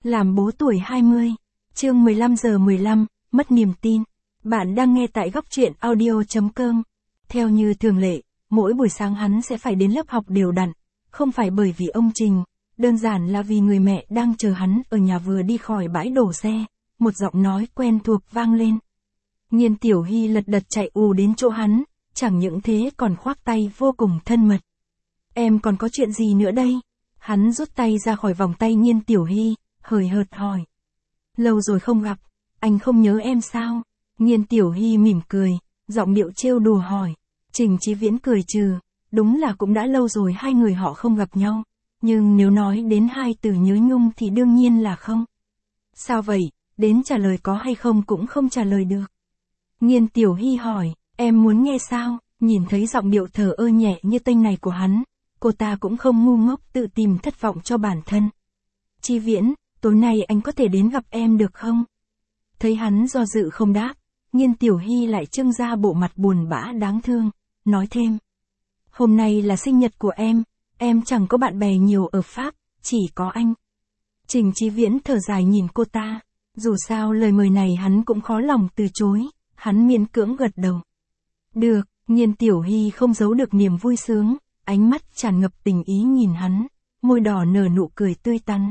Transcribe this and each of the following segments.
Làm bố tuổi 20. Chương 15:15, mất niềm tin. Bạn đang nghe tại góc truyện audio.com. Theo như thường lệ, mỗi buổi sáng hắn sẽ phải đến lớp học đều đặn, không phải bởi vì ông Trình, đơn giản là vì người mẹ đang chờ hắn ở nhà vừa đi khỏi bãi đổ xe, một giọng nói quen thuộc vang lên. Nhiên Tiểu Hy lật đật chạy ù đến chỗ hắn, chẳng những thế còn khoác tay vô cùng thân mật. Em còn có chuyện gì nữa đây? Hắn rút tay ra khỏi vòng tay Nhiên Tiểu Hy, hời hợt hỏi. Lâu rồi không gặp, anh không nhớ em sao? Nhiên Tiểu Hy mỉm cười, giọng điệu trêu đùa hỏi. Trình Chí Viễn cười trừ, đúng là cũng đã lâu rồi hai người họ không gặp nhau, nhưng nếu nói đến hai từ nhớ nhung thì đương nhiên là không. Sao vậy, đến trả lời có hay không cũng không trả lời được. Nhiên Tiểu Hy hỏi, em muốn nghe sao? Nhìn thấy giọng điệu thờ ơ nhẹ như tênh này của hắn, cô ta cũng không ngu ngốc tự tìm thất vọng cho bản thân. Chí Viễn, tối nay anh có thể đến gặp em được không? Thấy hắn do dự không đáp, Nhiên Tiểu Hy lại trưng ra bộ mặt buồn bã đáng thương, nói thêm. Hôm nay là sinh nhật của em chẳng có bạn bè nhiều ở Pháp, chỉ có anh. Trình Chí Viễn thở dài nhìn cô ta, dù sao lời mời này hắn cũng khó lòng từ chối, hắn miễn cưỡng gật đầu. Được, Nhiên Tiểu Hy không giấu được niềm vui sướng, ánh mắt tràn ngập tình ý nhìn hắn, môi đỏ nở nụ cười tươi tắn.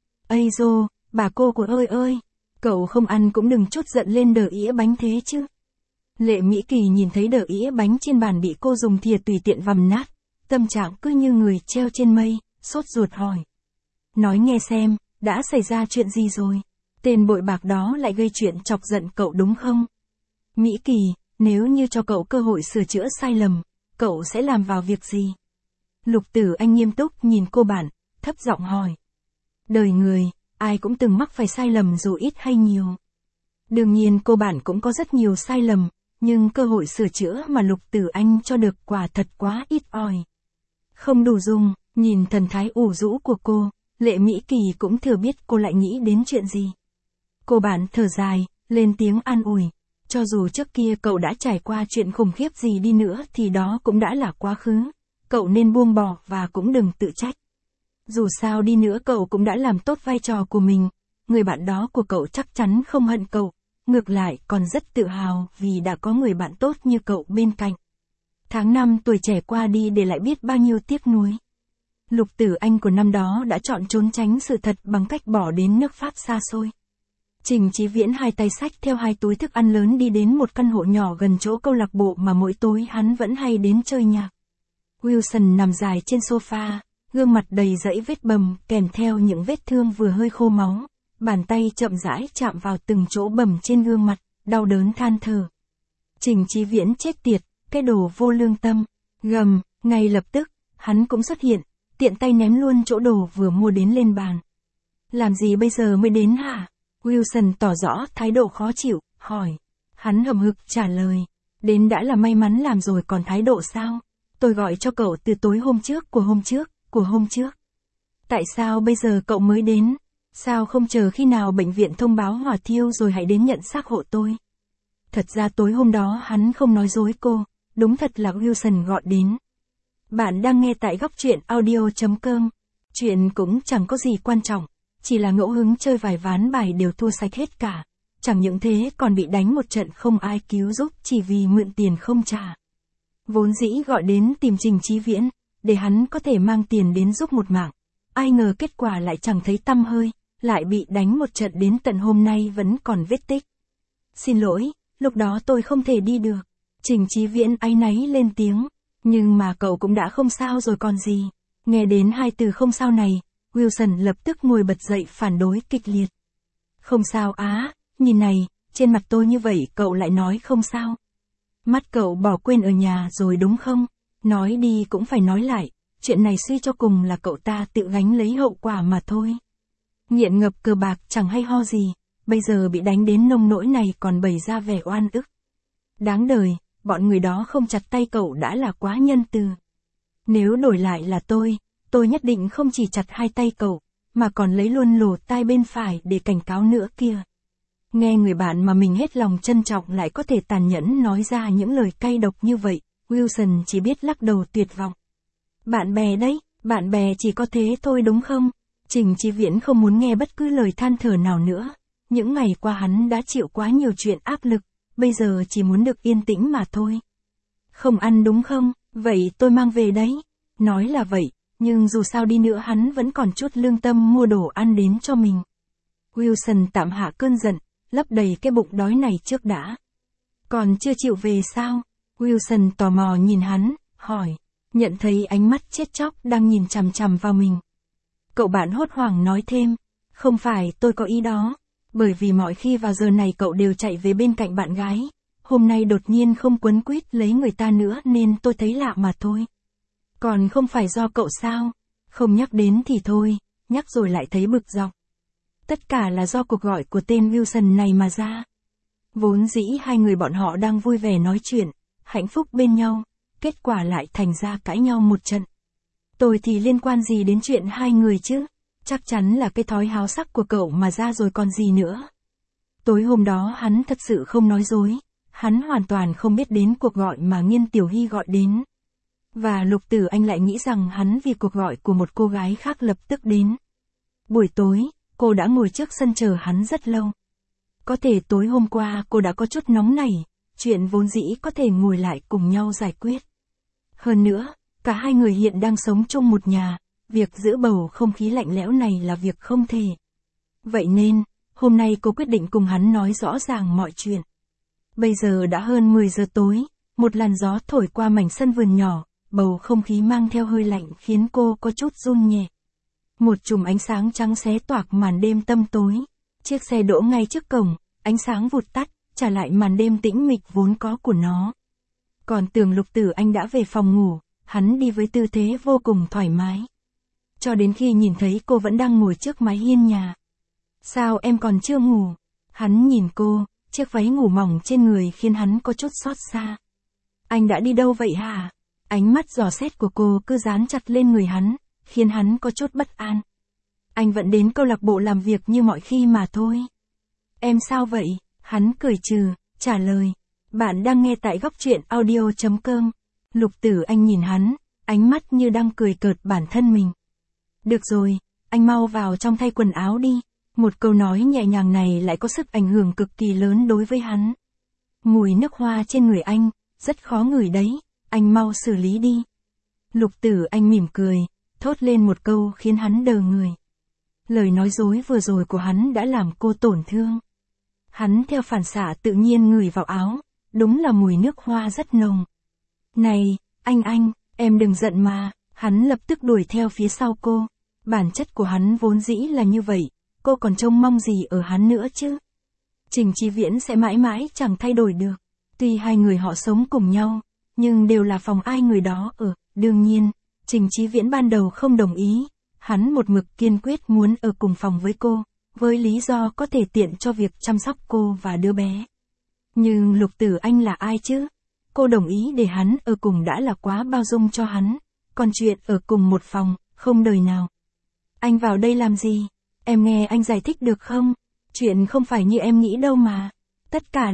Ây dô, bà cô của ơi, cậu không ăn cũng đừng trút giận lên đờ ĩa bánh thế chứ. Lệ Mỹ Kỳ nhìn thấy đờ ĩa bánh trên bàn bị cô dùng thìa tùy tiện vằm nát, tâm trạng cứ như người treo trên mây, sốt ruột hỏi. Nói nghe xem, đã xảy ra chuyện gì rồi? Tên bội bạc đó lại gây chuyện chọc giận cậu đúng không? Mỹ Kỳ, nếu như cho cậu cơ hội sửa chữa sai lầm, cậu sẽ làm vào việc gì? Lục Tử Anh nghiêm túc nhìn cô bạn, thấp giọng hỏi. Đời người, ai cũng từng mắc phải sai lầm dù ít hay nhiều. Đương nhiên cô bạn cũng có rất nhiều sai lầm, nhưng cơ hội sửa chữa mà Lục Tử Anh cho được quả thật quá ít ỏi. Không đủ dùng, nhìn thần thái ủ rũ của cô, Lệ Mỹ Kỳ cũng thừa biết cô lại nghĩ đến chuyện gì. Cô bạn thở dài, lên tiếng an ủi. Cho dù trước kia cậu đã trải qua chuyện khủng khiếp gì đi nữa thì đó cũng đã là quá khứ. Cậu nên buông bỏ và cũng đừng tự trách. Dù sao đi nữa cậu cũng đã làm tốt vai trò của mình, người bạn đó của cậu chắc chắn không hận cậu, ngược lại còn rất tự hào vì đã có người bạn tốt như cậu bên cạnh. Tháng 5 tuổi trẻ qua đi để lại biết bao nhiêu tiếc nuối. Lục Tử Anh của năm đó đã chọn trốn tránh sự thật bằng cách bỏ đến nước Pháp xa xôi. Trình Chí Viễn hai tay xách theo hai túi thức ăn lớn đi đến một căn hộ nhỏ gần chỗ câu lạc bộ mà mỗi tối hắn vẫn hay đến chơi nhạc. Wilson nằm dài trên sofa, gương mặt đầy dẫy vết bầm kèm theo những vết thương vừa hơi khô máu, bàn tay chậm rãi chạm vào từng chỗ bầm trên gương mặt, đau đớn than thở. Trình Chí Viễn chết tiệt, cái đồ vô lương tâm, gầm, ngay lập tức, hắn cũng xuất hiện, tiện tay ném luôn chỗ đồ vừa mua đến lên bàn. Làm gì bây giờ mới đến hả? Wilson tỏ rõ thái độ khó chịu, hỏi. Hắn hậm hực trả lời. Đến đã là may mắn làm rồi còn thái độ sao? Tôi gọi cho cậu từ tối hôm trước của hôm trước. Tại sao bây giờ cậu mới đến? Sao không chờ khi nào bệnh viện thông báo hỏa thiêu rồi hãy đến nhận xác hộ tôi? Thật ra tối hôm đó hắn không nói dối cô, đúng thật là Wilson gọi đến. Bạn đang nghe tại góc truyện audio.com. Chuyện cũng chẳng có gì quan trọng. Chỉ là ngẫu hứng chơi vài ván bài đều thua sạch hết cả. Chẳng những thế còn bị đánh một trận không ai cứu giúp chỉ vì mượn tiền không trả. Vốn dĩ gọi đến tìm Trình Chí Viễn, để hắn có thể mang tiền đến giúp một mạng. Ai ngờ kết quả lại chẳng thấy tăm hơi, lại bị đánh một trận đến tận hôm nay vẫn còn vết tích. Xin lỗi, lúc đó tôi không thể đi được. Trình Chí Viễn áy náy lên tiếng, nhưng mà cậu cũng đã không sao rồi còn gì. Nghe đến hai từ không sao này, Wilson lập tức ngồi bật dậy phản đối kịch liệt. Không sao á, nhìn này, trên mặt tôi như vậy cậu lại nói không sao. Mắt cậu bỏ quên ở nhà rồi đúng không? Nói đi cũng phải nói lại, chuyện này suy cho cùng là cậu ta tự gánh lấy hậu quả mà thôi. Nghiện ngập cờ bạc chẳng hay ho gì, bây giờ bị đánh đến nông nỗi này còn bày ra vẻ oan ức. Đáng đời, bọn người đó không chặt tay cậu đã là quá nhân từ. Nếu đổi lại là tôi nhất định không chỉ chặt hai tay cậu, mà còn lấy luôn lỗ tai bên phải để cảnh cáo nữa kia. Nghe người bạn mà mình hết lòng trân trọng lại có thể tàn nhẫn nói ra những lời cay độc như vậy, Wilson chỉ biết lắc đầu tuyệt vọng. Bạn bè đấy, bạn bè chỉ có thế thôi đúng không? Trình Chí Viễn không muốn nghe bất cứ lời than thở nào nữa. Những ngày qua hắn đã chịu quá nhiều chuyện áp lực, bây giờ chỉ muốn được yên tĩnh mà thôi. Không ăn đúng không? Vậy tôi mang về đấy. Nói là vậy, nhưng dù sao đi nữa hắn vẫn còn chút lương tâm mua đồ ăn đến cho mình. Wilson tạm hạ cơn giận, lấp đầy cái bụng đói này trước đã. Còn chưa chịu về sao? Wilson tò mò nhìn hắn, hỏi. Nhận thấy ánh mắt chết chóc đang nhìn chằm chằm vào mình. Cậu bạn hốt hoảng nói thêm. Không phải tôi có ý đó. Bởi vì mọi khi vào giờ này cậu đều chạy về bên cạnh bạn gái. Hôm nay đột nhiên không quấn quýt lấy người ta nữa nên tôi thấy lạ mà thôi. Còn không phải do cậu sao? Không nhắc đến thì thôi, nhắc rồi lại thấy bực dọc. Tất cả là do cuộc gọi của tên Wilson này mà ra. Vốn dĩ hai người bọn họ đang vui vẻ nói chuyện, hạnh phúc bên nhau, kết quả lại thành ra cãi nhau một trận. Tôi thì liên quan gì đến chuyện hai người chứ? Chắc chắn là cái thói háo sắc của cậu mà ra rồi còn gì nữa. Tối hôm đó hắn thật sự không nói dối, hắn hoàn toàn không biết đến cuộc gọi mà Nghiên Tiểu Hy gọi đến. Và Lục Tử Anh lại nghĩ rằng hắn vì cuộc gọi của một cô gái khác lập tức đến. Buổi tối, cô đã ngồi trước sân chờ hắn rất lâu. Có thể tối hôm qua cô đã có chút nóng nảy, chuyện vốn dĩ có thể ngồi lại cùng nhau giải quyết. Hơn nữa, cả hai người hiện đang sống chung một nhà, việc giữ bầu không khí lạnh lẽo này là việc không thể. Vậy nên, hôm nay cô quyết định cùng hắn nói rõ ràng mọi chuyện. Bây giờ đã hơn 10 giờ tối, một làn gió thổi qua mảnh sân vườn nhỏ, bầu không khí mang theo hơi lạnh khiến cô có chút run nhẹ. Một chùm ánh sáng trắng xé toạc màn đêm tăm tối. Chiếc xe đỗ ngay trước cổng, ánh sáng vụt tắt, trả lại màn đêm tĩnh mịch vốn có của nó. Còn tưởng Lục Tử Anh đã về phòng ngủ, hắn đi với tư thế vô cùng thoải mái. Cho đến khi nhìn thấy cô vẫn đang ngồi trước mái hiên nhà. Sao em còn chưa ngủ? Hắn nhìn cô, chiếc váy ngủ mỏng trên người khiến hắn có chút xót xa. Anh đã đi đâu vậy hả? Ánh mắt dò xét của cô cứ dán chặt lên người hắn, khiến hắn có chút bất an. Anh vẫn đến câu lạc bộ làm việc như mọi khi mà thôi. Em sao vậy? Hắn cười trừ, trả lời. Bạn đang nghe tại góc truyện audio.com. Lục Tử Anh nhìn hắn, ánh mắt như đang cười cợt bản thân mình. Được rồi, anh mau vào trong thay quần áo đi. Một câu nói nhẹ nhàng này lại có sức ảnh hưởng cực kỳ lớn đối với hắn. Mùi nước hoa trên người anh, rất khó ngửi đấy, anh mau xử lý đi. Lục Tử Anh mỉm cười, thốt lên một câu khiến hắn đờ người. Lời nói dối vừa rồi của hắn đã làm cô tổn thương. Hắn theo phản xạ tự nhiên ngửi vào áo, đúng là mùi nước hoa rất nồng. Này, anh, em đừng giận mà, hắn lập tức đuổi theo phía sau cô. Bản chất của hắn vốn dĩ là như vậy, cô còn trông mong gì ở hắn nữa chứ? Trình Chí Viễn sẽ mãi mãi chẳng thay đổi được. Tuy hai người họ sống cùng nhau, nhưng đều là phòng ai người đó ở. Đương nhiên, Trình Chí Viễn ban đầu không đồng ý, hắn một mực kiên quyết muốn ở cùng phòng với cô, với lý do có thể tiện cho việc chăm sóc cô và đứa bé. Nhưng Lục Tử Anh là ai chứ? Cô đồng ý để hắn ở cùng đã là quá bao dung cho hắn, còn chuyện ở cùng một phòng, không đời nào. Anh vào đây làm gì? Em nghe anh giải thích được không? Chuyện không phải như em nghĩ đâu mà. Tất cả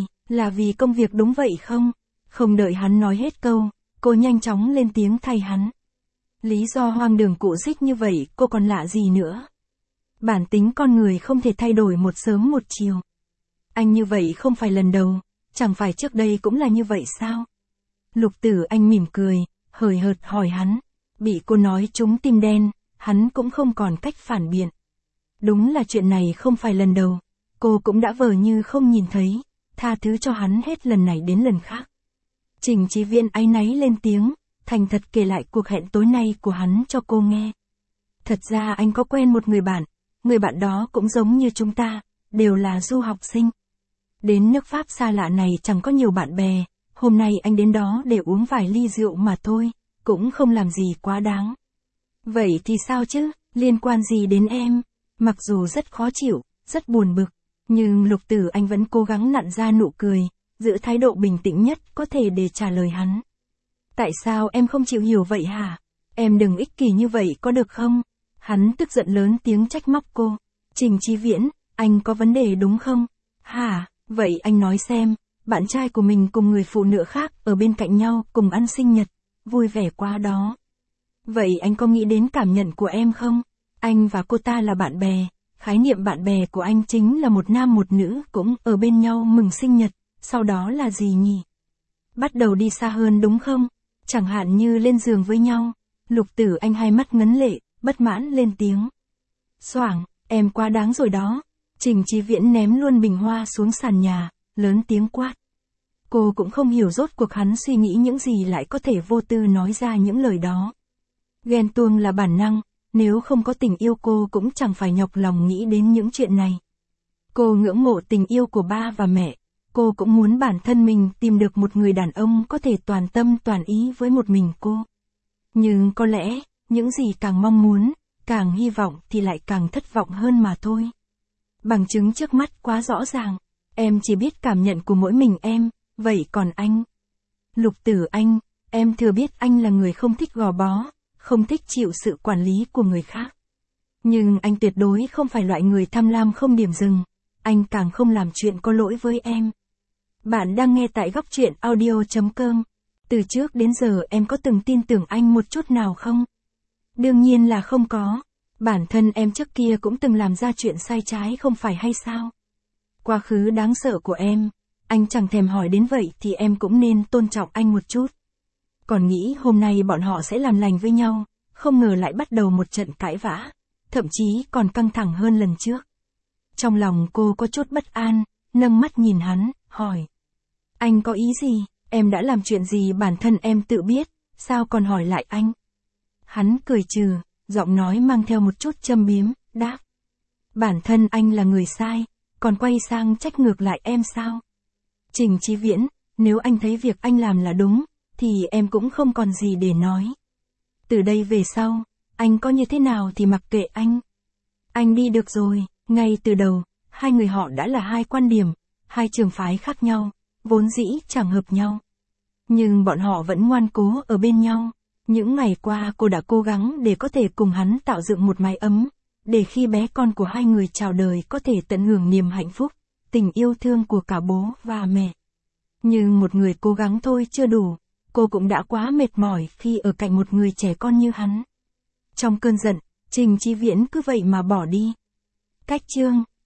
là vì công việc đúng vậy không? Không đợi hắn nói hết câu, cô nhanh chóng lên tiếng thay hắn. Lý do hoang đường cụ dích như vậy cô còn lạ gì nữa? Bản tính con người không thể thay đổi một sớm một chiều. Anh như vậy không phải lần đầu, chẳng phải trước đây cũng là như vậy sao? Lục Tử Anh mỉm cười, hời hợt hỏi hắn. Bị cô nói trúng tim đen, hắn cũng không còn cách phản biện. Đúng là chuyện này không phải lần đầu, cô cũng đã vờ như không nhìn thấy, tha thứ cho hắn hết lần này đến lần khác. Trình Chí Viễn áy náy lên tiếng, thành thật kể lại cuộc hẹn tối nay của hắn cho cô nghe. Thật ra anh có quen một người bạn đó cũng giống như chúng ta, đều là du học sinh. Đến nước Pháp xa lạ này chẳng có nhiều bạn bè, hôm nay anh đến đó để uống vài ly rượu mà thôi, cũng không làm gì quá đáng. Vậy thì sao chứ, liên quan gì đến em? Mặc dù rất khó chịu, rất buồn bực, nhưng Lục Tử Anh vẫn cố gắng nặn ra nụ cười, giữ thái độ bình tĩnh nhất có thể để trả lời hắn. Tại sao em không chịu hiểu vậy hả? Em đừng ích kỷ như vậy có được không? Hắn tức giận lớn tiếng trách móc cô. Trình Chí Viễn, anh có vấn đề đúng không? Hả, vậy anh nói xem, bạn trai của mình cùng người phụ nữ khác ở bên cạnh nhau cùng ăn sinh nhật, vui vẻ quá đó. Vậy anh có nghĩ đến cảm nhận của em không? Anh và cô ta là bạn bè, khái niệm bạn bè của anh chính là một nam một nữ cũng ở bên nhau mừng sinh nhật, sau đó là gì nhỉ? Bắt đầu đi xa hơn đúng không? Chẳng hạn như lên giường với nhau. Lục Tử Anh hai mắt ngấn lệ, bất mãn lên tiếng. Xoảng, em quá đáng rồi đó. Trình Chí Viễn ném luôn bình hoa xuống sàn nhà, lớn tiếng quát. Cô cũng không hiểu rốt cuộc hắn suy nghĩ những gì lại có thể vô tư nói ra những lời đó. Ghen tuông là bản năng, nếu không có tình yêu cô cũng chẳng phải nhọc lòng nghĩ đến những chuyện này. Cô ngưỡng mộ tình yêu của ba và mẹ, cô cũng muốn bản thân mình tìm được một người đàn ông có thể toàn tâm toàn ý với một mình cô. Nhưng có lẽ, những gì càng mong muốn, càng hy vọng thì lại càng thất vọng hơn mà thôi. Bằng chứng trước mắt quá rõ ràng, em chỉ biết cảm nhận của mỗi mình em, vậy còn anh? Lục Tử Anh, em thừa biết anh là người không thích gò bó, không thích chịu sự quản lý của người khác. Nhưng anh tuyệt đối không phải loại người tham lam không điểm dừng, anh càng không làm chuyện có lỗi với em. Bạn đang nghe tại góc truyện audio.com. Từ trước đến giờ em có từng tin tưởng anh một chút nào không? Đương nhiên là không có. Bản thân em trước kia cũng từng làm ra chuyện sai trái không phải hay sao? Quá khứ đáng sợ của em, anh chẳng thèm hỏi đến vậy thì em cũng nên tôn trọng anh một chút. Còn nghĩ hôm nay bọn họ sẽ làm lành với nhau, không ngờ lại bắt đầu một trận cãi vã, thậm chí còn căng thẳng hơn lần trước. Trong lòng cô có chút bất an, nâng mắt nhìn hắn, hỏi. Anh có ý gì, em đã làm chuyện gì bản thân em tự biết, sao còn hỏi lại anh? Hắn cười trừ, giọng nói mang theo một chút châm biếm, đáp. Bản thân anh là người sai, còn quay sang trách ngược lại em sao? Trình Chí Viễn, nếu anh thấy việc anh làm là đúng, thì em cũng không còn gì để nói. Từ đây về sau, anh có như thế nào thì mặc kệ anh. Anh đi được rồi, ngay từ đầu, hai người họ đã là hai quan điểm, hai trường phái khác nhau, vốn dĩ chẳng hợp nhau. Nhưng bọn họ vẫn ngoan cố ở bên nhau. Những ngày qua cô đã cố gắng để có thể cùng hắn tạo dựng một mái ấm, để khi bé con của hai người chào đời có thể tận hưởng niềm hạnh phúc, tình yêu thương của cả bố và mẹ. Nhưng một người cố gắng thôi chưa đủ, cô cũng đã quá mệt mỏi khi ở cạnh một người trẻ con như hắn. Trong cơn giận, Trình Chí Viễn cứ vậy mà bỏ đi. Cách chương